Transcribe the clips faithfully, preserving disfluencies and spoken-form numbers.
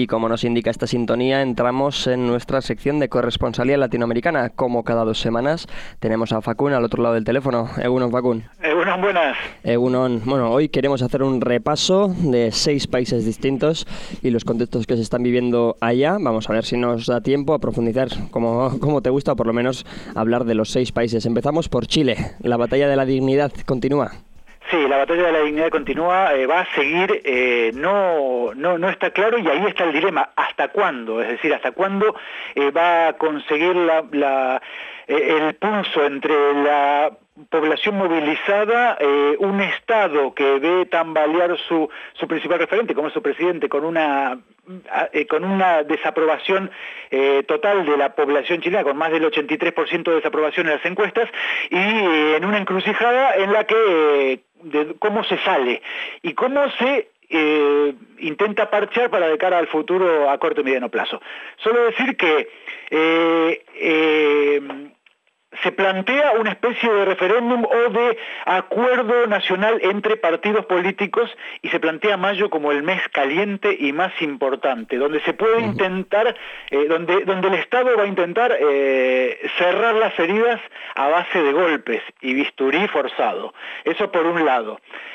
Y como nos indica esta sintonía, entramos en nuestra sección de corresponsalía latinoamericana. Como cada dos semanas tenemos a Facún al otro lado del teléfono. Egunon, Facún. Egunon, buenas. Egunon. Bueno, hoy queremos hacer un repaso de seis países distintos y los contextos que se están viviendo allá. Vamos a ver si nos da tiempo a profundizar como, como te gusta, o por lo menos hablar de los seis países. Empezamos por Chile. La batalla de la dignidad continúa. Sí, la batalla de la dignidad continúa, eh, va a seguir, eh, no, no, no está claro, y ahí está el dilema, ¿hasta cuándo? Es decir, ¿hasta cuándo eh, va a conseguir la, la, eh, el pulso entre la población movilizada, eh, un Estado que ve tambalear su, su principal referente, como es su presidente, con una eh, con una desaprobación eh, total de la población chilena, con más del ochenta y tres por ciento de desaprobación en las encuestas, y eh, en una encrucijada en la que eh, de cómo se sale y cómo se eh, intenta parchear para de cara al futuro a corto y mediano plazo. Solo decir que eh, eh, se plantea una especie de referéndum o de acuerdo nacional entre partidos políticos, y se plantea mayo como el mes caliente y más importante, donde se puede intentar, eh, donde, donde el Estado va a intentar eh, cerrar las heridas a base de golpes y bisturí forzado. Eso por un lado.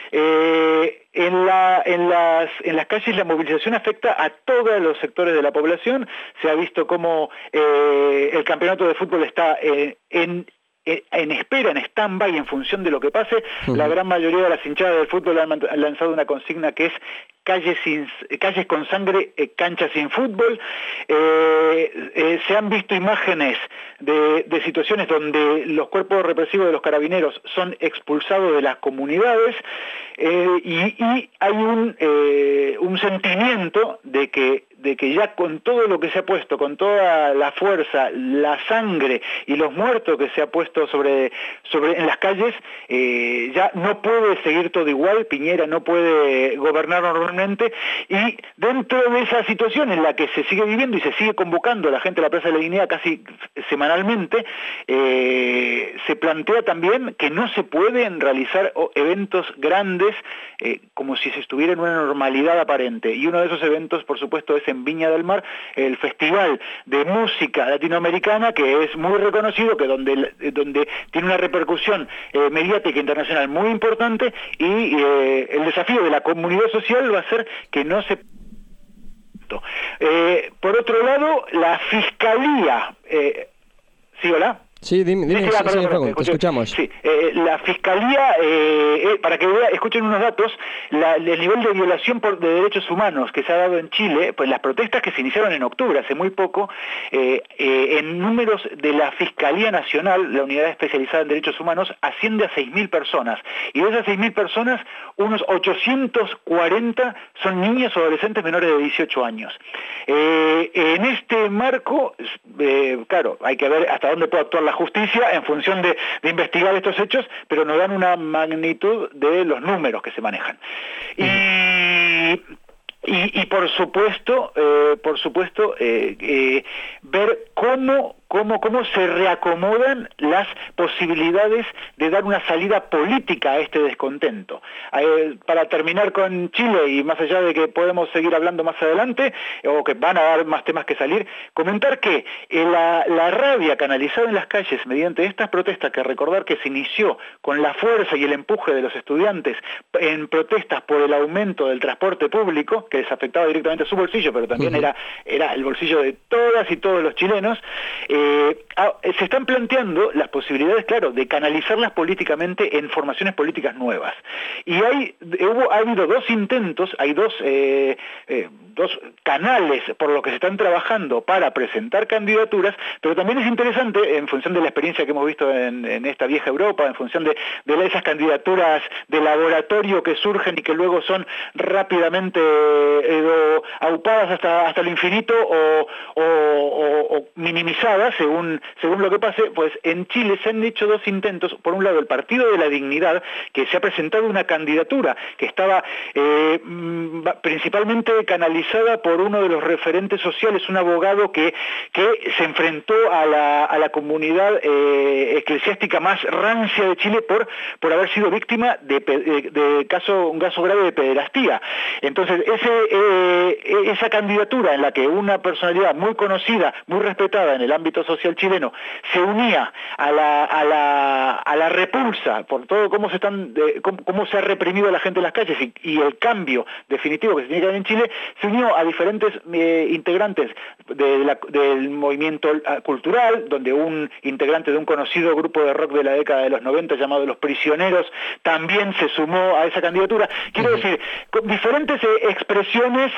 Eh, en, la, en, las, en las calles la movilización afecta a todos los sectores de la población. Se ha visto cómo eh, el campeonato de fútbol está eh, en, en espera, en stand-by, en función de lo que pase. Uh-huh. La gran mayoría de las hinchadas del fútbol han, han lanzado una consigna que es calles, sin, calles con sangre, eh, canchas sin fútbol. Eh, eh, se han visto imágenes de, de situaciones donde los cuerpos represivos de los carabineros son expulsados de las comunidades, eh, y, y hay un, eh, un sentimiento de que de que ya con todo lo que se ha puesto, con toda la fuerza, la sangre y los muertos que se ha puesto sobre, sobre en las calles, eh, ya no puede seguir todo igual. Piñera no puede gobernar normalmente, y dentro de esa situación en la que se sigue viviendo y se sigue convocando a la gente a la Plaza de la Dignidad casi semanalmente, eh, se plantea también que no se pueden realizar eventos grandes eh, como si se estuviera en una normalidad aparente, y uno de esos eventos, por supuesto, es en Viña del Mar, el Festival de Música Latinoamericana, que es muy reconocido, que donde, donde tiene una repercusión eh, mediática internacional muy importante, y eh, el desafío de la comunidad social va a ser que no se... Eh, por otro lado, la Fiscalía... Eh, ¿sí, hola? Sí, dime, dime, sí, sí, sí, perdón, te escuchamos. Sí, eh, la Fiscalía, eh, eh, para que vea, escuchen unos datos, la, el nivel de violación por, de derechos humanos que se ha dado en Chile, pues las protestas que se iniciaron en octubre, hace muy poco, eh, eh, en números de la Fiscalía Nacional, la unidad especializada en derechos humanos, asciende a seis mil personas, y de esas seis mil personas, unos ochocientos cuarenta son niñas o adolescentes menores de dieciocho años. Eh, en este marco, eh, claro, hay que ver hasta dónde puede actuar la justicia en función de, de investigar estos hechos, pero nos dan una magnitud de los números que se manejan. Y... Y, y por supuesto, eh, por supuesto, eh, eh, ver cómo, cómo, cómo se reacomodan las posibilidades de dar una salida política a este descontento. Eh, para terminar con Chile, y más allá de que podemos seguir hablando más adelante, o que van a dar más temas que salir, comentar que eh, la, la rabia canalizada en las calles mediante estas protestas, que recordar que se inició con la fuerza y el empuje de los estudiantes en protestas por el aumento del transporte público, que les afectaba directamente a su bolsillo, pero también uh-huh. era, era el bolsillo de todas y todos los chilenos, eh, se están planteando las posibilidades, claro, de canalizarlas políticamente en formaciones políticas nuevas. Y hay, hubo, ha habido dos intentos, hay dos, eh, eh, dos canales por los que se están trabajando para presentar candidaturas, pero también es interesante, en función de la experiencia que hemos visto en, en esta vieja Europa, en función de, de esas candidaturas de laboratorio que surgen y que luego son rápidamente eh, aupadas hasta, hasta el infinito o, o, o, o minimizadas, pasará según, según lo que pase. Pues en Chile se han hecho dos intentos. Por un lado, el Partido de la Dignidad, que se ha presentado una candidatura que estaba eh, principalmente canalizada por uno de los referentes sociales, un abogado que, que se enfrentó a la, a la comunidad eh, eclesiástica más rancia de Chile por, por haber sido víctima de, de, de caso, un caso grave de pederastía. Entonces, ese, eh, esa candidatura en la que una personalidad muy conocida, muy respetada en el ámbito social chileno, se unía a la, a la, a la repulsa por todo cómo se están, eh, cómo, cómo se ha reprimido a la gente en las calles y, y el cambio definitivo que se tiene que dar en Chile, se unió a diferentes eh, integrantes de la, del movimiento cultural, donde un integrante de un conocido grupo de rock de la década de los noventa llamado Los Prisioneros también se sumó a esa candidatura. Quiero uh-huh. decir, con diferentes eh, expresiones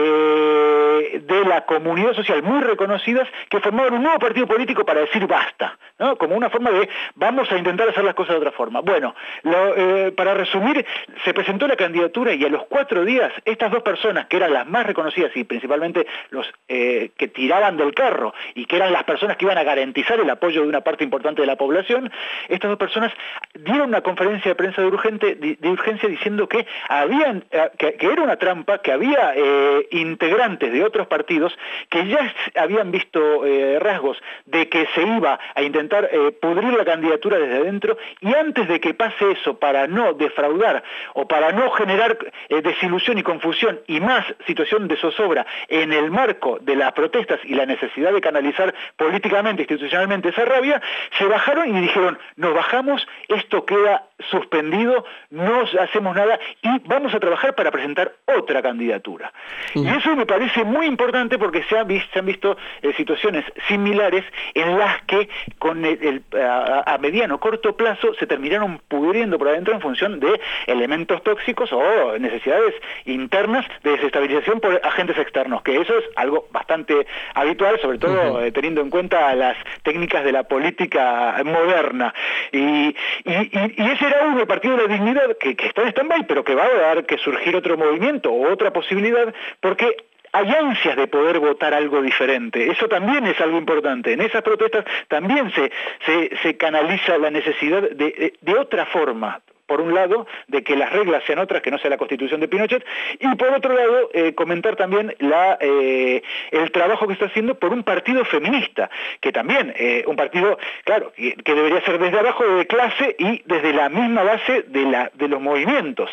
eh, de la comunidad social muy reconocidas que formaron un nuevo partido político para decir basta, ¿no? Como una forma de vamos a intentar hacer las cosas de otra forma. Bueno, lo, eh, para resumir, se presentó la candidatura y a los cuatro días estas dos personas, que eran las más reconocidas y principalmente los eh, que tiraban del carro y que eran las personas que iban a garantizar el apoyo de una parte importante de la población, estas dos personas dieron una conferencia de prensa de, urgente, de, de urgencia diciendo que, habían, que, que era una trampa, que había eh, integrantes de otros partidos que ya habían visto eh, rasgos de que se iba a intentar eh, pudrir la candidatura desde adentro, y antes de que pase eso, para no defraudar o para no generar eh, desilusión y confusión y más situación de zozobra en el marco de las protestas y la necesidad de canalizar políticamente, institucionalmente esa rabia, se bajaron y dijeron, nos bajamos, esto queda suspendido, no hacemos nada y vamos a trabajar para presentar otra candidatura. Uh-huh. Y eso me parece muy importante porque se han visto, se han visto eh, situaciones similares en las que con el, el, a, a mediano corto plazo se terminaron pudriendo por adentro en función de elementos tóxicos o necesidades internas de desestabilización por agentes externos, que eso es algo bastante habitual, sobre todo uh-huh. eh, teniendo en cuenta las técnicas de la política moderna. Y, y, y, y ese era uno, el Partido de la Dignidad, que, que está en stand-by, pero que va a dar que surgir otro movimiento o otra posibilidad, porque hay ansias de poder votar algo diferente. Eso también es algo importante. En esas protestas también se, se, se canaliza la necesidad de, de, de otra forma. Por un lado, de que las reglas sean otras, que no sea la Constitución de Pinochet, y por otro lado, eh, comentar también la, eh, el trabajo que está haciendo por un partido feminista, que también, eh, un partido, claro, que, que debería ser desde abajo, de clase y desde la misma base de, la, de los movimientos,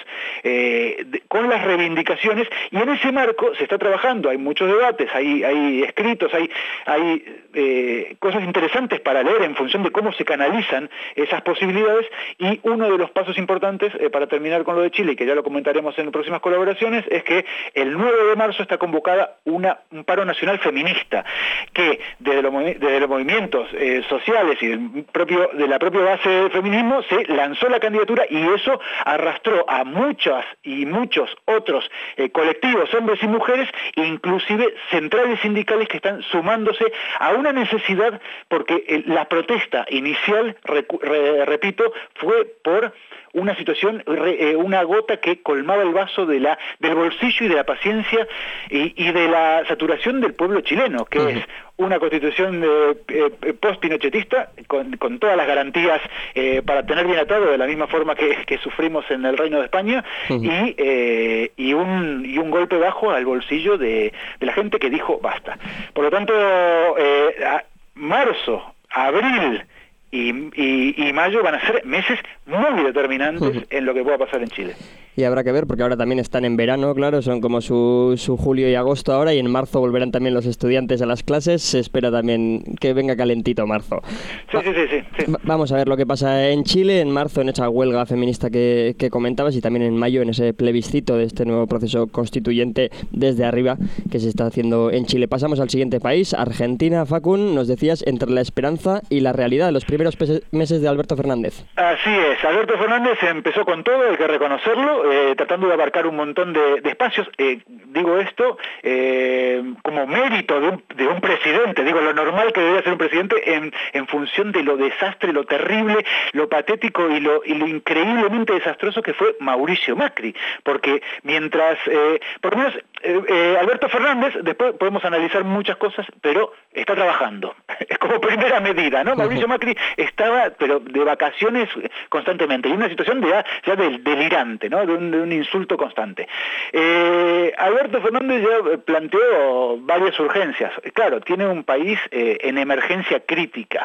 eh, de, con las reivindicaciones, y en ese marco se está trabajando, hay muchos debates, hay, hay escritos, hay, hay eh, cosas interesantes para leer en función de cómo se canalizan esas posibilidades, y uno de los pasos importantes, eh, para terminar con lo de Chile, y que ya lo comentaremos en próximas colaboraciones, es que el nueve de marzo está convocada una, un paro nacional feminista, que desde los, desde los movimientos eh, sociales y del propio, de la propia base del feminismo se lanzó la candidatura, y eso arrastró a muchas y muchos otros eh, colectivos, hombres y mujeres, inclusive centrales sindicales que están sumándose a una necesidad, porque eh, la protesta inicial, re, re, repito, fue por una situación, una gota que colmaba el vaso de la, del bolsillo y de la paciencia y, y de la saturación del pueblo chileno, que uh-huh. es una constitución eh, eh, post-pinochetista con, con todas las garantías eh, para tener bien atado, de la misma forma que, que sufrimos en el Reino de España, uh-huh. y, eh, y, un, y un golpe bajo al bolsillo de, de la gente que dijo basta. Por lo tanto, eh, a, marzo, abril y, y, y mayo van a ser meses muy determinantes uh-huh. en lo que pueda pasar en Chile. Y habrá que ver, porque ahora también están en verano, claro, son como su, su julio y agosto ahora, y en marzo volverán también los estudiantes a las clases. Se espera también que venga calentito marzo. Sí, Va, sí, sí, sí, sí. Vamos a ver lo que pasa en Chile, en marzo, en esa huelga feminista que, que comentabas, y también en mayo, en ese plebiscito de este nuevo proceso constituyente desde arriba que se está haciendo en Chile. Pasamos al siguiente país, Argentina. Facun, nos decías, entre la esperanza y la realidad, los primeros meses de Alberto Fernández. Así es, Alberto Fernández empezó con todo, hay que reconocerlo, eh, tratando de abarcar un montón de, de espacios. Eh, digo esto eh, como mérito de un, de un presidente, digo lo normal que debería ser un presidente en, en función de lo desastre, lo terrible, lo patético y lo, y lo increíblemente desastroso que fue Mauricio Macri, porque mientras, eh, por lo menos Eh, eh, Alberto Fernández, después podemos analizar muchas cosas, pero está trabajando. Es como primera medida, ¿no? Mauricio Macri estaba, pero de vacaciones constantemente, y una situación de, ya del, delirante, ¿no? De un, de un insulto constante. Eh, Alberto Fernández ya planteó varias urgencias. Claro, tiene un país eh, en emergencia crítica,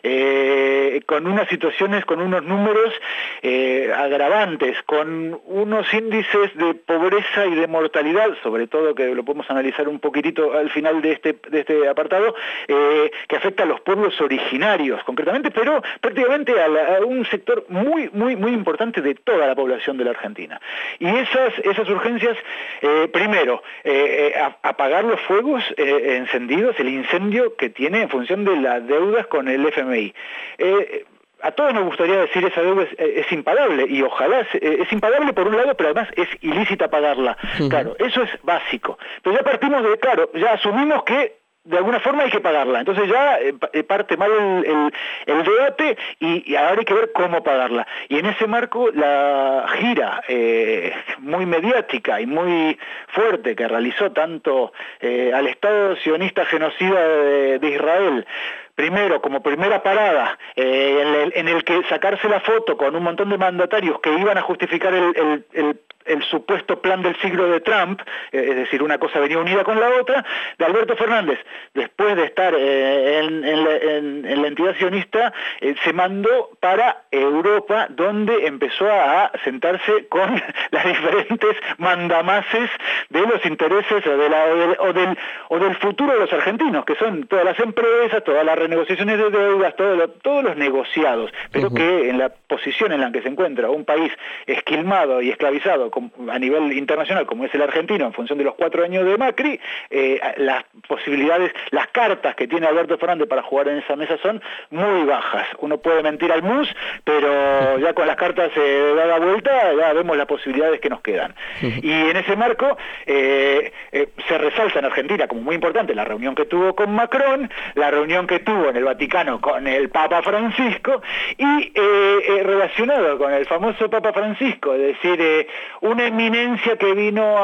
eh, con unas situaciones, con unos números eh, agravantes, con unos índices de pobreza y de mortalidad, sobre todo que lo podemos analizar un poquitito al final de este, de este apartado, eh, que afecta a los pueblos originarios concretamente, pero prácticamente a, la, a un sector muy, muy, muy importante de toda la población de la Argentina. Y esas, esas urgencias, eh, primero, eh, eh, apagar los fuegos eh, encendidos, el incendio que tiene en función de las deudas con el F M I. Eh, A todos nos gustaría decir esa deuda es, es impagable, y ojalá, es impagable por un lado, pero además es ilícita pagarla. Uh-huh. Claro, eso es básico. Pero ya partimos de, claro, ya asumimos que de alguna forma hay que pagarla. Entonces ya eh, parte mal el, el, el debate y, y ahora hay que ver cómo pagarla. Y en ese marco la gira eh, muy mediática y muy fuerte que realizó tanto eh, al Estado sionista genocida de, de Israel, primero, como primera parada, eh, en, el, en el que sacarse la foto con un montón de mandatarios que iban a justificar el, el, el, el supuesto plan del siglo de Trump, eh, es decir, una cosa venía unida con la otra, de Alberto Fernández, después de estar eh, en, en, la, en, en la entidad sionista, eh, se mandó para Europa, donde empezó a sentarse con las diferentes mandamases de los intereses o, de la, o, del, o, del, o del futuro de los argentinos, que son todas las empresas, todas las renegociaciones de deudas, todo lo, todos los negociados, pero uh-huh. que en la posición en la que se encuentra un país esquilmado y esclavizado a nivel internacional como es el argentino, en función de los cuatro años de Macri, eh, las posibilidades, las cartas que tiene Alberto Fernández para jugar en esa mesa son muy bajas. Uno puede mentir al mus, pero ya con las cartas eh, dada vuelta, ya vemos las posibilidades que nos quedan. Uh-huh. Y en ese marco eh, eh, se resalta en Argentina como muy importante la reunión que tuvo con Macron, la reunión que tuvo en el Vaticano con el Papa Francisco, y eh, eh, relacionado con el famoso Papa Francisco, es decir, eh, una eminencia que vino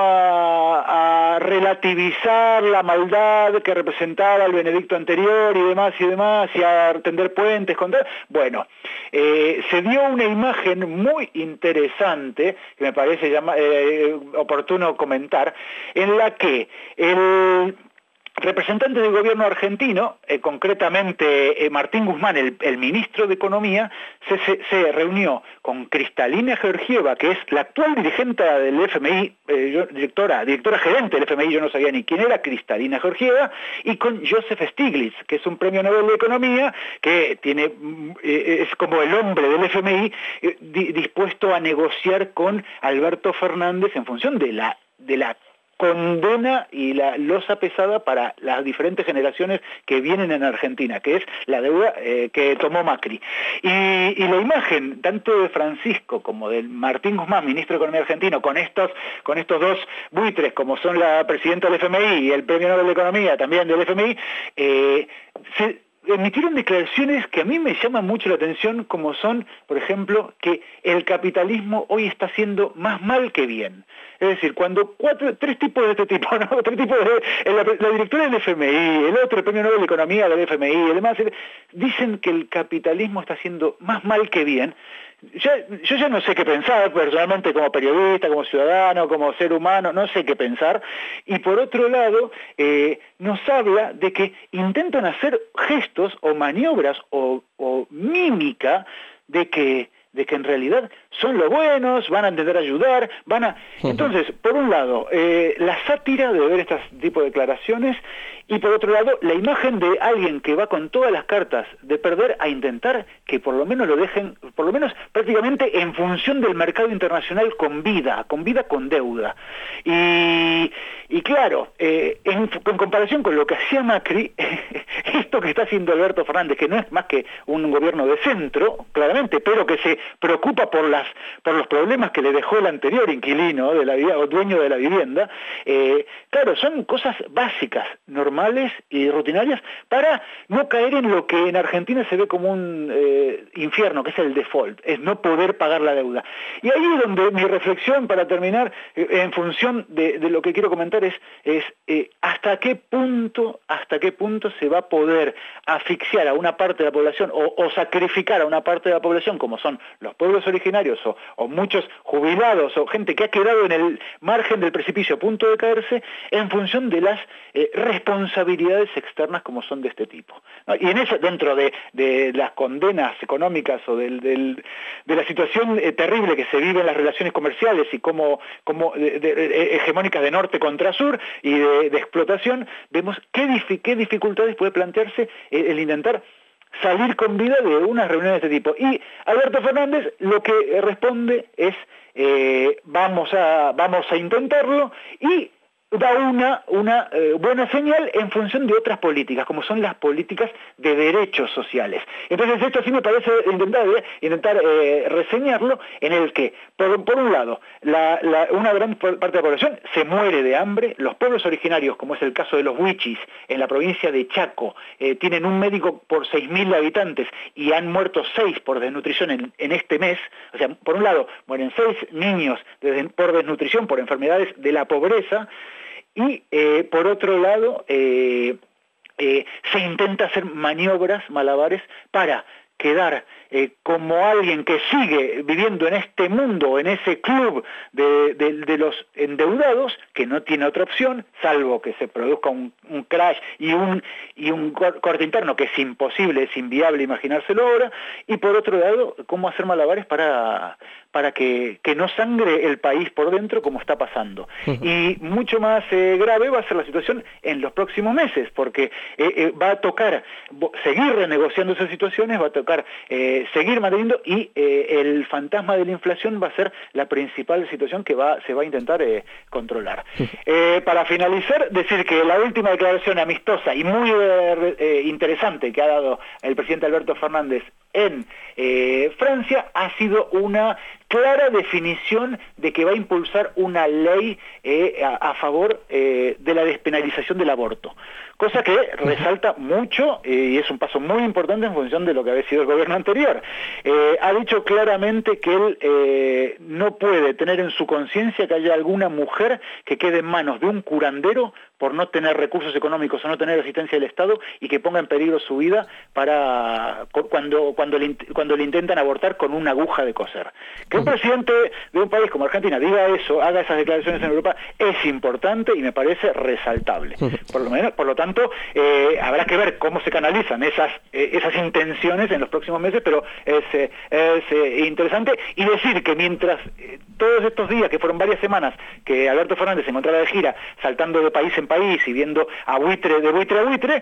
a, a relativizar la maldad que representaba el Benedicto anterior y demás y demás, y a tender puentes contra... Bueno, eh, se dio una imagen muy interesante, que me parece llama, eh, oportuno comentar, en la que el representante del gobierno argentino, eh, concretamente eh, Martín Guzmán, el, el ministro de Economía, se, se, se reunió con Cristalina Georgieva, que es la actual dirigente del F M I, eh, yo, directora, directora gerente del F M I, yo no sabía ni quién era, Cristalina Georgieva, y con Joseph Stiglitz, que es un premio Nobel de Economía, que tiene eh, es como el hombre del F M I, eh, di, dispuesto a negociar con Alberto Fernández en función de la de la condena y la losa pesada para las diferentes generaciones que vienen en Argentina, que es la deuda eh, que tomó Macri. Y, y la imagen, tanto de Francisco como de Martín Guzmán, ministro de Economía argentino, con estos, con estos dos buitres, como son la presidenta del F M I y el Premio Nobel de Economía también del F M I, eh, se emitieron declaraciones que a mí me llaman mucho la atención, como son, por ejemplo, que el capitalismo hoy está haciendo más mal que bien. Es decir, cuando cuatro, tres tipos de este tipo, ¿no? Tres tipos de, la, la directora del F M I, el otro, el Premio Nobel de Economía del F M I, y demás, dicen que el capitalismo está haciendo más mal que bien. Ya, yo ya no sé qué pensar personalmente, como periodista, como ciudadano, como ser humano, no sé qué pensar. Y por otro lado, eh, nos habla de que intentan hacer gestos o maniobras o, o mímica de que de que en realidad son los buenos, van a intentar ayudar, van a... Entonces, por un lado, eh, la sátira de ver este tipo de declaraciones, y por otro lado, la imagen de alguien que va con todas las cartas de perder a intentar que por lo menos lo dejen, por lo menos prácticamente en función del mercado internacional, con vida, con vida con deuda. Y, y claro, eh, en, en comparación con lo que hacía Macri, esto que está haciendo Alberto Fernández, que no es más que un gobierno de centro, claramente, pero que se preocupa por las por los problemas que le dejó el anterior inquilino de la o dueño de la vivienda, eh, claro, son cosas básicas, normales, normales y rutinarias para no caer en lo que en Argentina se ve como un eh, infierno, que es el default, es no poder pagar la deuda. Y ahí es donde mi reflexión, para terminar, eh, en función de, de lo que quiero comentar, es, es eh, hasta qué punto, hasta qué punto se va a poder asfixiar a una parte de la población o, o sacrificar a una parte de la población, como son los pueblos originarios o, o muchos jubilados o gente que ha quedado en el margen del precipicio a punto de caerse, en función de las eh, responsabilidades externas como son de este tipo, ¿no? Y en eso, dentro de, de las condenas económicas o del, del, de la situación eh, terrible que se vive en las relaciones comerciales y como, como de, de, de, hegemónicas de norte contra sur y de, de explotación, vemos qué, dif qué dificultades puede plantearse el, el intentar salir con vida de unas reuniones de este tipo. Y Alberto Fernández lo que responde es eh, vamos a vamos a intentarlo, y da una, una eh, buena señal en función de otras políticas, como son las políticas de derechos sociales. Entonces esto sí me parece intentar, eh, intentar eh, reseñarlo, en el que, por, por un lado, la, la, una gran parte de la población se muere de hambre, los pueblos originarios, como es el caso de los Huichis, en la provincia de Chaco, eh, tienen un médico por seis mil habitantes y han muerto seis por desnutrición en, en este mes. O sea, por un lado, mueren seis niños de, por desnutrición, por enfermedades de la pobreza. Y eh, por otro lado, eh, eh, se intenta hacer maniobras, malabares, para quedar eh, como alguien que sigue viviendo en este mundo, en ese club de, de, de los endeudados, que no tiene otra opción, salvo que se produzca un, un crash y un, y un corte interno que es imposible, es inviable imaginárselo ahora, y por otro lado, cómo hacer malabares para, para que, que no sangre el país por dentro como está pasando. Uh-huh. Y mucho más eh, grave va a ser la situación en los próximos meses, porque eh, eh, va a tocar seguir renegociando esas situaciones, va a tocar eh, seguir manteniendo, y eh, el fantasma de la inflación va a ser la principal situación que va, se va a intentar eh, controlar. Uh-huh. eh, para finalizar, decir que la última declaración amistosa y muy eh, eh, interesante que ha dado el presidente Alberto Fernández en eh, Francia ha sido una clara definición de que va a impulsar una ley eh, a, a favor eh, de la despenalización del aborto, cosa que resalta mucho eh, y es un paso muy importante en función de lo que había sido el gobierno anterior. Eh, ha dicho claramente que él eh, no puede tener en su conciencia que haya alguna mujer que quede en manos de un curandero por no tener recursos económicos o no tener asistencia del Estado y que ponga en peligro su vida para cuando, cuando, le, cuando le intentan abortar con una aguja de coser. Que un presidente de un país como Argentina diga eso, haga esas declaraciones en Europa, es importante y me parece resaltable. Por lo menos, por lo tanto, eh, habrá que ver cómo se canalizan esas, eh, esas intenciones en los próximos meses, pero es, eh, es eh, interesante. Y decir que mientras eh, todos estos días, que fueron varias semanas, que Alberto Fernández se encontraba de gira, saltando de país en país y viendo a buitre, de buitre a buitre,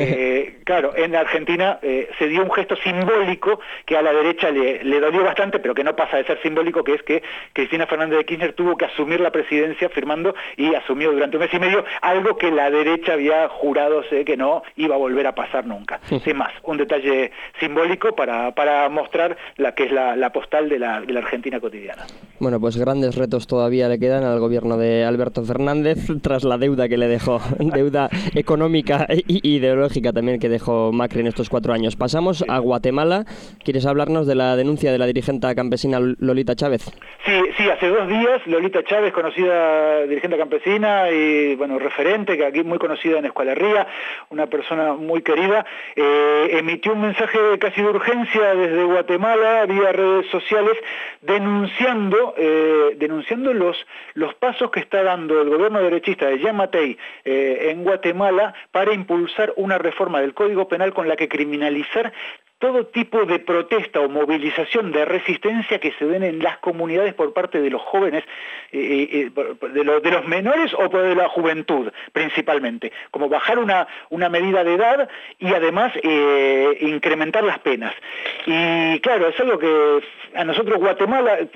eh, claro, en Argentina eh, se dio un gesto simbólico que a la derecha le, le dolió bastante, pero que no pasa de ser simbólico, que es que Cristina Fernández de Kirchner tuvo que asumir la presidencia firmando, y asumió durante un mes y medio algo que la derecha había jurado sé, que no iba a volver a pasar nunca. Sin más, un detalle simbólico para, para mostrar la que es la, la postal de la, de la Argentina cotidiana. Bueno, pues grandes retos todavía le quedan al gobierno de Alberto Fernández tras la deuda que le dejó, deuda económica e ideológica también que dejó Macri en estos cuatro años. Pasamos a Guatemala. ¿Quieres hablarnos de la denuncia de la dirigente campesina Lolita Chávez? Sí, sí, hace dos días Lolita Chávez, conocida dirigente campesina y bueno, referente, que aquí muy conocida en Escuela Ría, una persona muy querida, eh, emitió un mensaje casi de urgencia desde Guatemala vía redes sociales denunciando eh, denunciando los, los pasos que está dando el gobierno derechista de Yamatei eh, en Guatemala para impulsar una reforma del Código Penal con la que criminalizar todo tipo de protesta o movilización de resistencia que se den en las comunidades por parte de los jóvenes, eh, eh, de, lo, de los menores o de la juventud principalmente, como bajar una, una medida de edad y además eh, incrementar las penas. Y claro, es algo que a nosotros Guatemala, ya,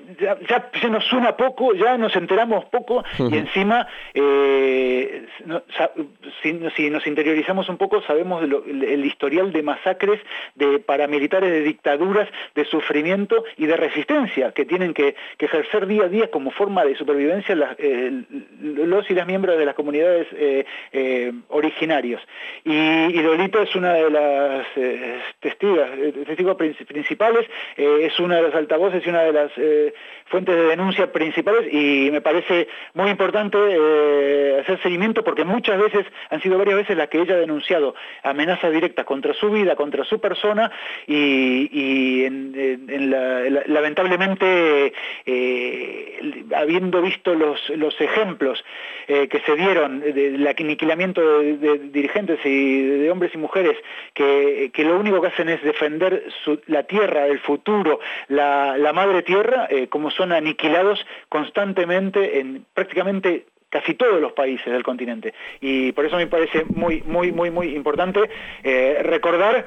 ya, ya se nos suena poco, ya nos enteramos poco, uh-huh. y encima, eh, no, si, si nos interiorizamos un poco, sabemos lo, el, el historial de masacres de paramilitares, de dictaduras, de sufrimiento y de resistencia que tienen que, que ejercer día a día como forma de supervivencia las, eh, los y las miembros de las comunidades eh, eh, originarios. Y, y Lolito es una de las eh, testigos, testigos principales, eh, es una de las altavoces y una de las eh, fuentes de denuncia principales, y me parece muy importante eh, hacer seguimiento, porque muchas veces, han sido varias veces las que ella ha denunciado amenazas directas contra su vida, contra su persona, y, y en, en, en la, la, lamentablemente eh, habiendo visto los, los ejemplos eh, que se dieron del aniquilamiento de, de dirigentes y de hombres y mujeres que, que lo único que hacen es defender su, la tierra, el futuro, la, la madre tierra, eh, como son aniquilados constantemente en prácticamente casi todos los países del continente. Y por eso me parece muy, muy, muy, muy importante eh, recordar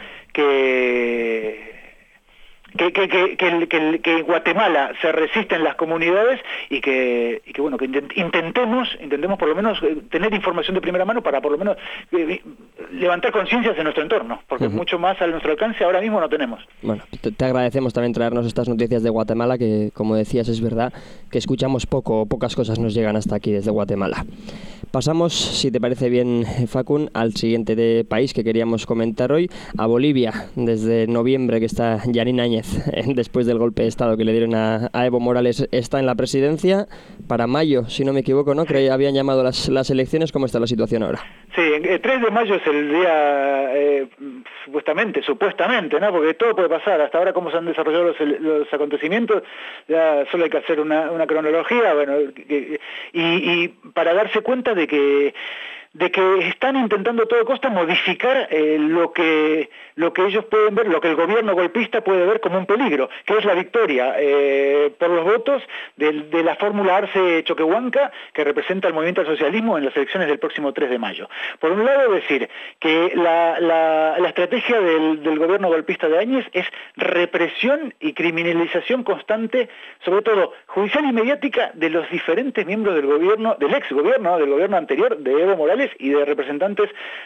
que... Que, que, que, que, que, que en Guatemala se resisten las comunidades y que, y que bueno, que intentemos, intentemos por lo menos tener información de primera mano para por lo menos eh, levantar conciencias en nuestro entorno, porque uh-huh. mucho más a nuestro alcance ahora mismo no tenemos. Bueno, te, te agradecemos también traernos estas noticias de Guatemala, que como decías es verdad que escuchamos poco, pocas cosas nos llegan hasta aquí desde Guatemala. Pasamos, si te parece bien, Facun, al siguiente de país que queríamos comentar hoy, a Bolivia. Desde noviembre que está Yanine Áñez, después del golpe de Estado que le dieron a, a Evo Morales, está en la presidencia. Para mayo, si no me equivoco, ¿no? Creí, habían llamado las, las elecciones. ¿Cómo está la situación ahora? Sí, el tres de mayo es el día, eh, supuestamente, supuestamente, ¿no? Porque todo puede pasar. Hasta ahora, cómo se han desarrollado los, los acontecimientos, ya solo hay que hacer una, una cronología, bueno, y, y para darse cuenta de que de que están intentando a toda costa modificar eh, lo que lo que ellos pueden ver, lo que el gobierno golpista puede ver como un peligro, que es la victoria eh, por los votos de, de la fórmula Arce Choquehuanca, que representa el movimiento al socialismo en las elecciones del próximo tres de mayo. Por un lado, decir que la, la, la estrategia del, del gobierno golpista de Áñez es represión y criminalización constante, sobre todo judicial y mediática, de los diferentes miembros del gobierno, del ex gobierno, del gobierno anterior de Evo Morales, y de representantes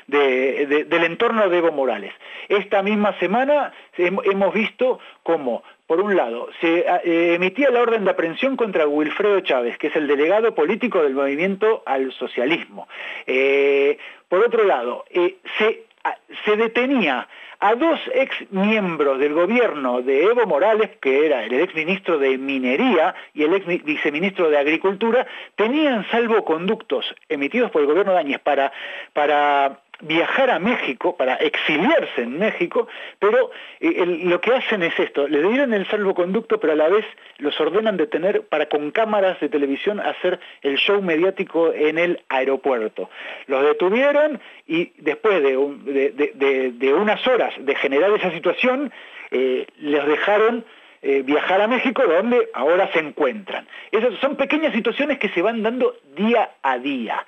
de, de, del entorno de Evo Morales. Esta misma semana hemos visto cómo, por un lado, se eh, emitía la orden de aprehensión contra Wilfredo Chávez, que es el delegado político del movimiento al socialismo. Eh, por otro lado, eh, se, a, se detenía a dos ex miembros del gobierno de Evo Morales, que era el ex ministro de Minería y el ex viceministro de Agricultura, tenían salvoconductos emitidos por el gobierno de Áñez para, para viajar a México, para exiliarse en México, pero eh, el, lo que hacen es esto, les dieron el salvoconducto, pero a la vez los ordenan detener para con cámaras de televisión hacer el show mediático en el aeropuerto. Los detuvieron y después de, un, de, de, de, de unas horas de generar esa situación, eh, les dejaron eh, viajar a México, donde ahora se encuentran. Esas son pequeñas situaciones que se van dando día a día.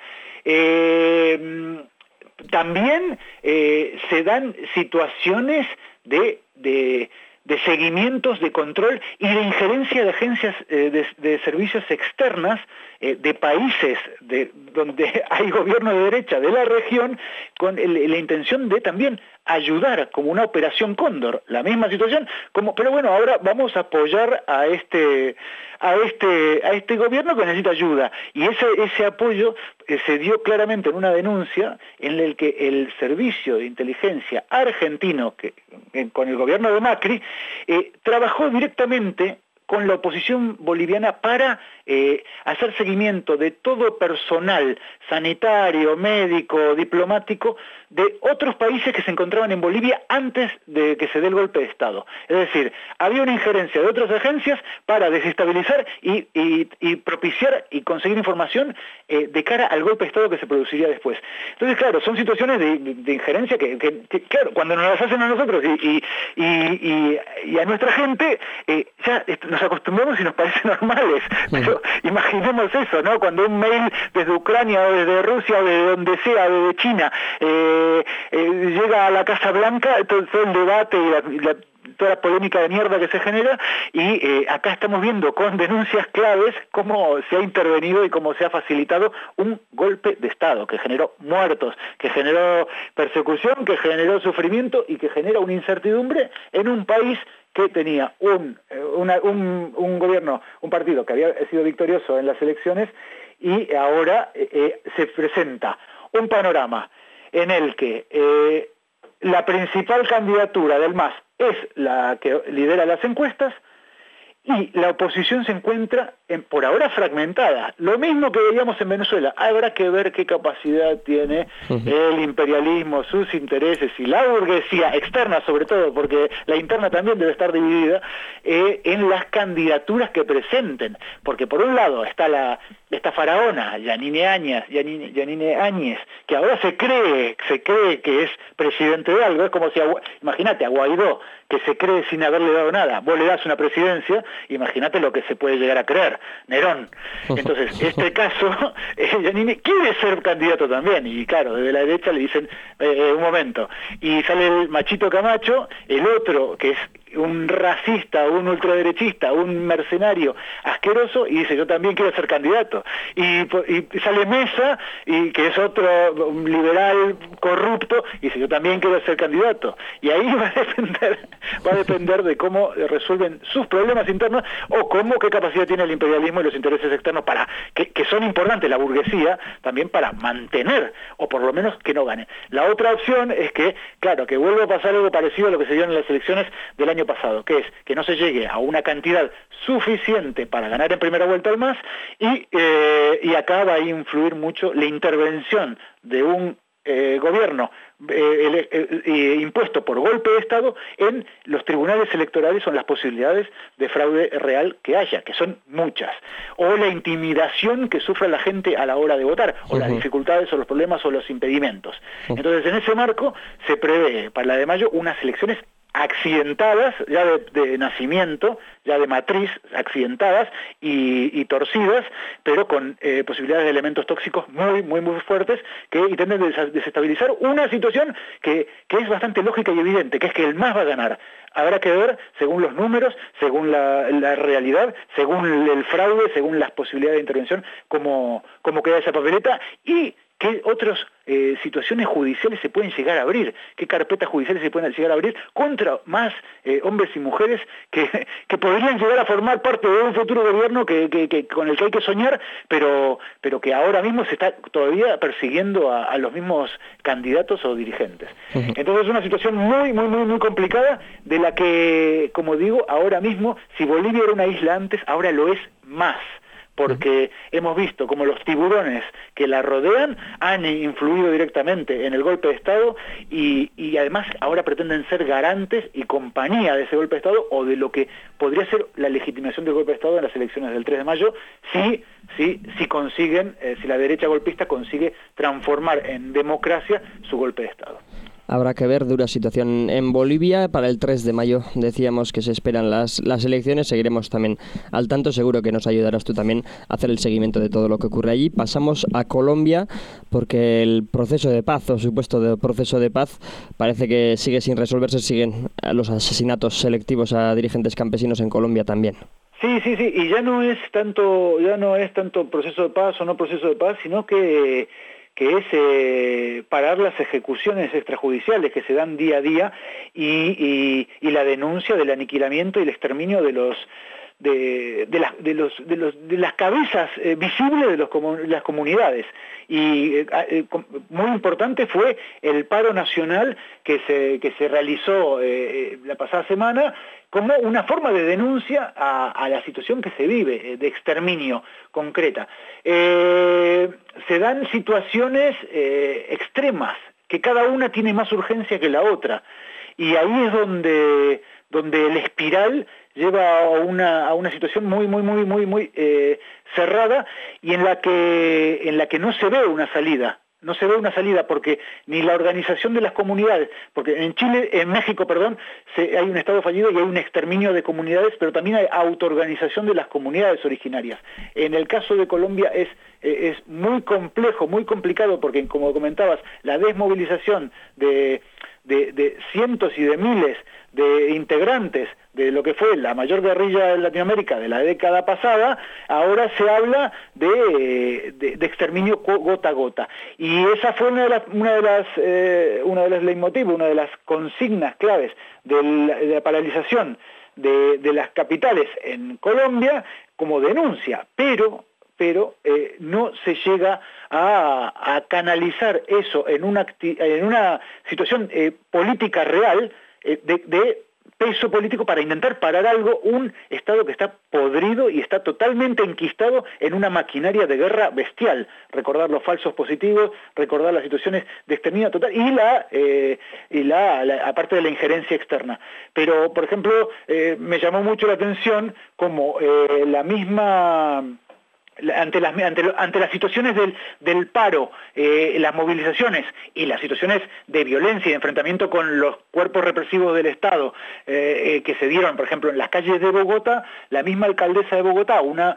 Eh, También eh, se dan situaciones de, de, de seguimientos, de control y de injerencia de agencias eh, de, de servicios externas eh, de países de, donde hay gobierno de derecha de la región, con el, la intención de también ayudar, como una operación Cóndor, la misma situación, como, pero bueno, ahora vamos a apoyar a este, a este, a este gobierno que necesita ayuda, y ese, ese apoyo eh, se dio claramente en una denuncia en el que el servicio de inteligencia argentino, que eh, con el gobierno de Macri, eh, trabajó directamente con la oposición boliviana para eh, hacer seguimiento de todo personal sanitario, médico, diplomático de otros países que se encontraban en Bolivia antes de que se dé el golpe de Estado. Es decir, había una injerencia de otras agencias para desestabilizar y, y, y propiciar y conseguir información eh, de cara al golpe de Estado que se produciría después. Entonces, claro, son situaciones de, de, de injerencia que, que, que, claro, cuando nos las hacen a nosotros y, y, y, y, y a nuestra gente, eh, ya nos acostumbramos y nos parecen normales. Pero imaginemos eso, ¿no? Cuando un mail desde Ucrania o desde Rusia o de donde sea, desde China, eh, eh, llega a la Casa Blanca, todo, todo el debate y la, la toda la polémica de mierda que se genera, y eh, acá estamos viendo con denuncias claves cómo se ha intervenido y cómo se ha facilitado un golpe de Estado que generó muertos, que generó persecución, que generó sufrimiento y que genera una incertidumbre en un país que tenía un, una, un, un gobierno, un partido que había sido victorioso en las elecciones, y ahora eh, se presenta un panorama en el que eh, la principal candidatura del M A S es la que lidera las encuestas, y la oposición se encuentra, en, por ahora, fragmentada. Lo mismo que veíamos en Venezuela. Habrá que ver qué capacidad tiene uh-huh. el imperialismo, sus intereses y la burguesía externa, sobre todo, porque la interna también debe estar dividida, eh, en las candidaturas que presenten. Porque por un lado está la esta faraona, Yanine Áñez, Yanine, Yanine Áñez, que ahora se cree, se cree que es presidente de algo. Es como si, imagínate, a Guaidó, que se cree sin haberle dado nada, vos le das una presidencia, imagínate lo que se puede llegar a creer, Nerón. Entonces, este caso, eh, Yanine quiere ser candidato también, y claro, desde la derecha le dicen, eh, un momento, y sale el Machito Camacho, el otro, que es un racista, un ultraderechista, un mercenario asqueroso, y dice, yo también quiero ser candidato. Y, y sale Mesa, y que es otro liberal corrupto, y dice, yo también quiero ser candidato. Y ahí va a depender, va a depender de cómo resuelven sus problemas internos, o cómo, qué capacidad tiene el imperialismo y los intereses externos, para que, que son importantes, la burguesía, también para mantener, o por lo menos que no gane. La otra opción es que, claro, que vuelva a pasar algo parecido a lo que se dio en las elecciones del año pasado, que es que no se llegue a una cantidad suficiente para ganar en primera vuelta al M A S, y, eh, y acá va a influir mucho la intervención de un eh, gobierno eh, eh, eh, impuesto por golpe de Estado en los tribunales electorales, o en las posibilidades de fraude real que haya, que son muchas, o la intimidación que sufre la gente a la hora de votar, o uh-huh. las dificultades, o los problemas, o los impedimentos. Uh-huh. Entonces, en ese marco se prevé para la de mayo unas elecciones accidentadas, ya de, de nacimiento, ya de matriz, accidentadas y, y torcidas, pero con eh, posibilidades de elementos tóxicos muy, muy, muy fuertes, que intenten des- desestabilizar una situación que, que es bastante lógica y evidente, que es que el M A S va a ganar. Habrá que ver, según los números, según la, la realidad, según el fraude, según las posibilidades de intervención, cómo, cómo queda esa papeleta, y qué otras eh, situaciones judiciales se pueden llegar a abrir, qué carpetas judiciales se pueden llegar a abrir contra más eh, hombres y mujeres que, que podrían llegar a formar parte de un futuro gobierno que, que, que con el que hay que soñar, pero, pero que ahora mismo se está todavía persiguiendo a, a los mismos candidatos o dirigentes. Uh-huh. Entonces es una situación muy, muy, muy, muy complicada, de la que, como digo, ahora mismo, si Bolivia era una isla antes, ahora lo es más, porque hemos visto como los tiburones que la rodean han influido directamente en el golpe de Estado, y, y además ahora pretenden ser garantes y compañía de ese golpe de Estado, o de lo que podría ser la legitimación del golpe de Estado en las elecciones del tres de mayo, si, si, si consiguen, eh, si la derecha golpista consigue transformar en democracia su golpe de Estado. Habrá que ver, dura situación en Bolivia. Para el tres de mayo decíamos que se esperan las, las elecciones. Seguiremos también al tanto. Seguro que nos ayudarás tú también a hacer el seguimiento de todo lo que ocurre allí. Pasamos a Colombia, porque el proceso de paz, o supuesto de proceso de paz, parece que sigue sin resolverse. Siguen los asesinatos selectivos a dirigentes campesinos en Colombia también. Sí, sí, sí. Y ya no es tanto, ya no es tanto proceso de paz o no proceso de paz, sino que que es eh, parar las ejecuciones extrajudiciales que se dan día a día, y, y, y la denuncia del aniquilamiento y el exterminio de los de, de, las, de, los, de, los, de las cabezas eh, visibles de los comun- las comunidades. Y eh, eh, muy importante fue el paro nacional que se, que se realizó eh, la pasada semana, como una forma de denuncia a, a la situación que se vive, eh, de exterminio concreta. Eh, se dan situaciones eh, extremas, que cada una tiene más urgencia que la otra, y ahí es donde, donde el espiral lleva a una, a una situación muy, muy, muy, muy, muy eh, cerrada, y en la que, en la que no se ve una salida. No se ve una salida, porque ni la organización de las comunidades, porque en Chile, en México, perdón, se, hay un Estado fallido y hay un exterminio de comunidades, pero también hay autoorganización de las comunidades originarias. En el caso de Colombia es, eh, es muy complejo, muy complicado, porque, como comentabas, la desmovilización de, de, de cientos y de miles de integrantes de lo que fue la mayor guerrilla en Latinoamérica de la década pasada, ahora se habla de, de, de exterminio gota a gota. Y esa fue una de las, una de las, eh, una de las leitmotiv, una de las consignas claves de la, de la paralización de, de las capitales en Colombia como denuncia, pero pero eh, no se llega a, a canalizar eso en una, en una situación eh, política real eh, de, de peso político para intentar parar algo, un Estado que está podrido y está totalmente enquistado en una maquinaria de guerra bestial. Recordar los falsos positivos, recordar las situaciones de exterminio total y la, eh, y la, la aparte de la injerencia externa. Pero, por ejemplo, eh, me llamó mucho la atención como eh, la misma... Ante las, ante, ante las situaciones del, del paro, eh, las movilizaciones y las situaciones de violencia y de enfrentamiento con los cuerpos represivos del Estado eh, eh, que se dieron, por ejemplo, en las calles de Bogotá, la misma alcaldesa de Bogotá, una...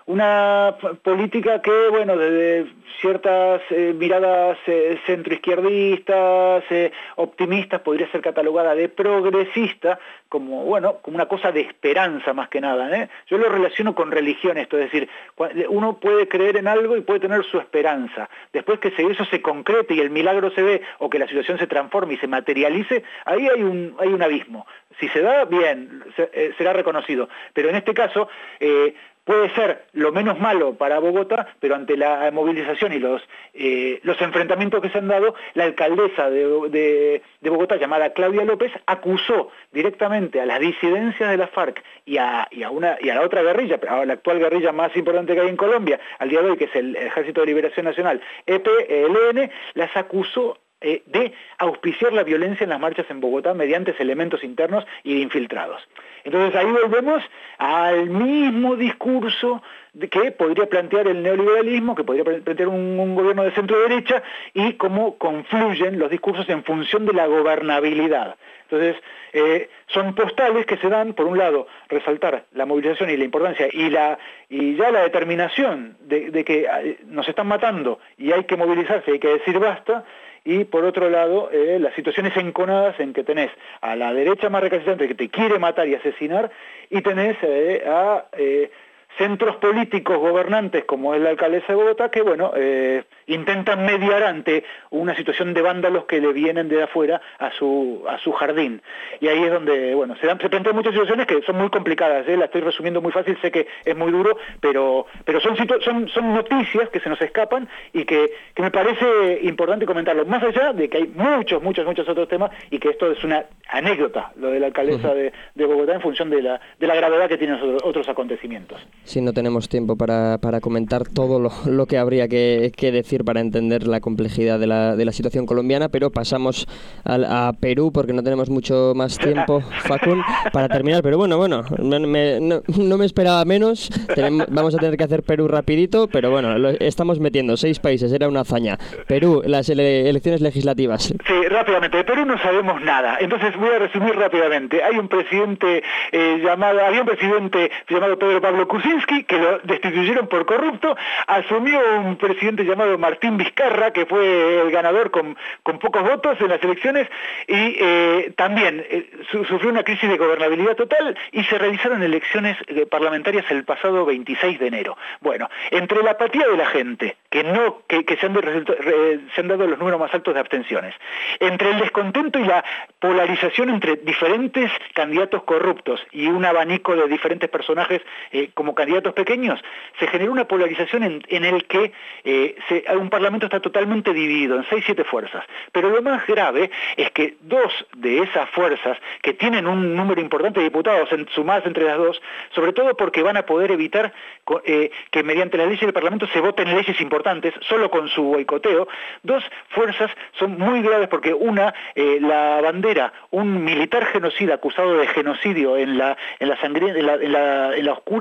una política que, bueno, desde ciertas eh, miradas eh, centroizquierdistas, eh, optimistas, podría ser catalogada de progresista, como, bueno, como una cosa de esperanza más que nada, ¿eh? Yo lo relaciono con religión esto, es decir, uno puede creer en algo y puede tener su esperanza. Después que se, eso se concrete y el milagro se ve, o que la situación se transforme y se materialice, ahí hay un, hay un abismo. Si se da, bien, se, eh, será reconocido. Pero en este caso... Eh, puede ser lo menos malo para Bogotá, pero ante la movilización y los, eh, los enfrentamientos que se han dado, la alcaldesa de, de, de Bogotá, llamada Claudia López, acusó directamente a las disidencias de la FARC y a, y a, una, y a la otra guerrilla, a la actual guerrilla más importante que hay en Colombia, al día de hoy, que es el Ejército de Liberación Nacional, E P L N, las acusó eh, de auspiciar la violencia en las marchas en Bogotá mediante elementos internos y de infiltrados. Entonces ahí volvemos al mismo discurso de que podría plantear el neoliberalismo, que podría plantear un, un gobierno de centro-derecha, y cómo confluyen los discursos en función de la gobernabilidad. Entonces, eh, son postales que se dan, por un lado, resaltar la movilización y la importancia, y la y ya la determinación de, de que nos están matando y hay que movilizarse, hay que decir basta, y por otro lado, eh, las situaciones enconadas en que tenés a la derecha más recalcitrante que te quiere matar y asesinar, y tenés eh, a eh, centros políticos gobernantes como es la alcaldesa de Bogotá, que bueno, eh, intentan mediar ante una situación de vándalos que le vienen de afuera a su a su jardín. Y ahí es donde, bueno, se, dan, se plantean muchas situaciones que son muy complicadas, ¿eh? La estoy resumiendo muy fácil, sé que es muy duro, pero pero son son, son noticias que se nos escapan y que, que me parece importante comentarlo, más allá de que hay muchos, muchos, muchos otros temas y que esto es una anécdota, lo de la alcaldesa uh-huh. de, de Bogotá, en función de la, de la gravedad que tienen otros, otros acontecimientos. Sí, no tenemos tiempo para, para comentar todo lo, lo que habría que, que decir para entender la complejidad de la, de la situación colombiana, pero pasamos a, a Perú porque no tenemos mucho más tiempo, Facún, para terminar. Pero bueno, bueno, me, me, no, no me esperaba menos. Tenemos, vamos a tener que hacer Perú rapidito, pero bueno, lo estamos metiendo seis países, era una hazaña. Perú, las ele, elecciones legislativas. Sí, rápidamente. De Perú no sabemos nada, entonces voy a resumir rápidamente. Hay un presidente eh, llamado, había un presidente llamado Pedro Pablo Kuczynski, que lo destituyeron por corrupto, asumió un presidente llamado Martín Vizcarra, que fue el ganador con, con pocos votos en las elecciones, y eh, también eh, su, sufrió una crisis de gobernabilidad total, y se realizaron elecciones eh, parlamentarias el pasado veintiséis de enero. Bueno, entre la apatía de la gente, que no que, que se, han de, re, se han dado los números más altos de abstenciones, entre el descontento y la polarización entre diferentes candidatos corruptos y un abanico de diferentes personajes eh, como candidatos pequeños, se generó una polarización en, en el que eh, se, un parlamento está totalmente dividido en seis, siete fuerzas. Pero lo más grave es que dos de esas fuerzas, que tienen un número importante de diputados en, sumadas entre las dos, sobre todo porque van a poder evitar eh, que mediante las leyes del parlamento se voten leyes importantes, solo con su boicoteo, dos fuerzas son muy graves porque una, eh, la bandera, un militar genocida acusado de genocidio en la, en la, sangre, en la, en la, en la oscura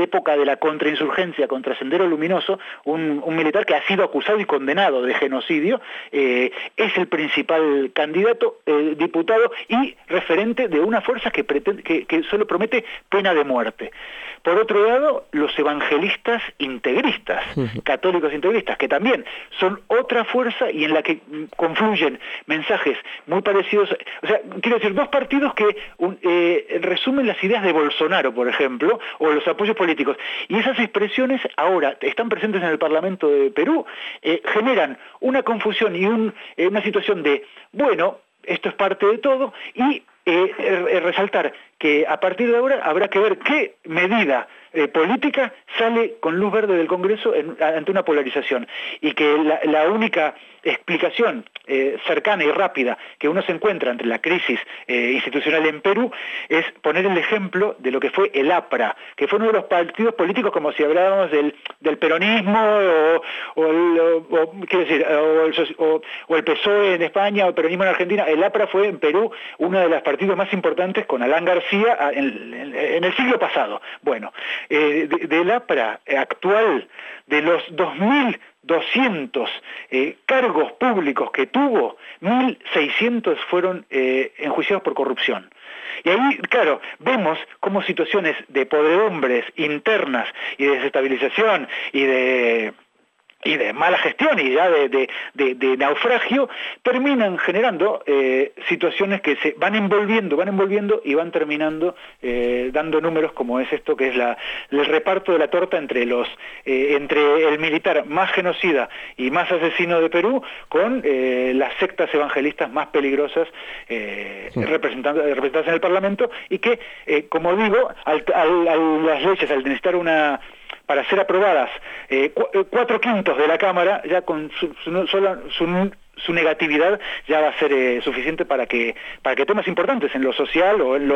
época de la contrainsurgencia contra Sendero Luminoso, un, un militar que ha sido acusado y condenado de genocidio, eh, es el principal candidato, eh, diputado y referente de una fuerza que, pretende, que, que solo promete pena de muerte. Por otro lado, los evangelistas integristas, uh-huh. católicos integristas, que también son otra fuerza y en la que confluyen mensajes muy parecidos, o sea, quiero decir, dos partidos que un, eh, resumen las ideas de Bolsonaro, por ejemplo, o los apoyos políticos, y esas expresiones ahora están presentes en el Parlamento de Perú, eh, generan una confusión y un, eh, una situación de, bueno, esto es parte de todo, y eh, eh, resaltar que a partir de ahora habrá que ver qué medida eh, política sale con luz verde del Congreso en, ante una polarización, y que la, la única explicación eh, cercana y rápida que uno se encuentra entre la crisis eh, institucional en Perú es poner el ejemplo de lo que fue el APRA, que fue uno de los partidos políticos, como si habláramos del, del peronismo o, o, el, o, quiero decir, o, el, o, o el P S O E en España o el peronismo en Argentina. El APRA fue en Perú uno de los partidos más importantes, con Alan García en, en, en el siglo pasado. Bueno, eh, de, del APRA actual, de los dos mil doscientos eh, cargos públicos que tuvo, mil seiscientos fueron eh, enjuiciados por corrupción. Y ahí, claro, vemos cómo situaciones de podredumbres internas y de desestabilización y de... y de mala gestión y ya de, de, de, de naufragio, terminan generando eh, situaciones que se van envolviendo, van envolviendo y van terminando eh, dando números como es esto, que es la, el reparto de la torta entre los eh, entre el militar más genocida y más asesino de Perú con eh, las sectas evangelistas más peligrosas eh, sí. representadas, representadas en el Parlamento, y que, eh, como digo, al, al, a las leyes, al necesitar una... para ser aprobadas eh, cu cuatro quintos de la Cámara, ya con su, su, sola, su, su negatividad ya va a ser eh, suficiente para que para que temas importantes en lo social o en lo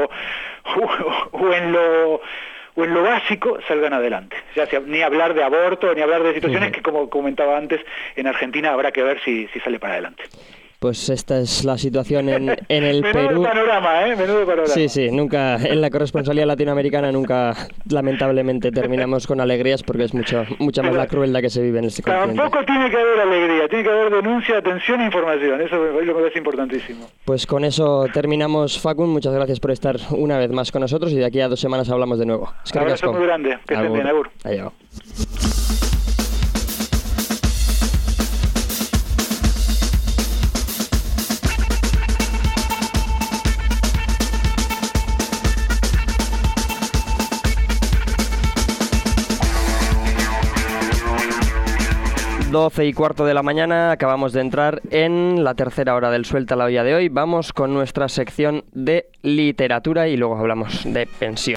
o, o en lo o en lo básico salgan adelante. Ya sea, ni hablar de aborto, ni hablar de situaciones uh-huh. que, como comentaba antes, en Argentina habrá que ver si, si sale para adelante. Pues esta es la situación en, en el Menudo Perú. Menudo panorama, ¿eh? Menudo panorama. Sí, sí, nunca, en la corresponsalía latinoamericana nunca, lamentablemente, terminamos con alegrías, porque es mucho, mucha más la crueldad que se vive en este continente. Tampoco tiene que haber alegría, tiene que haber denuncia, atención e información, eso es lo que es importantísimo. Pues con eso terminamos, Facun, muchas gracias por estar una vez más con nosotros, y de aquí a dos semanas hablamos de nuevo. Un abrazo muy grande, que estén bien, agur. Adiós. doce y cuarto de la mañana, acabamos de entrar en la tercera hora del Suelta la Olla de hoy. Vamos con nuestra sección de literatura y luego hablamos de pensión.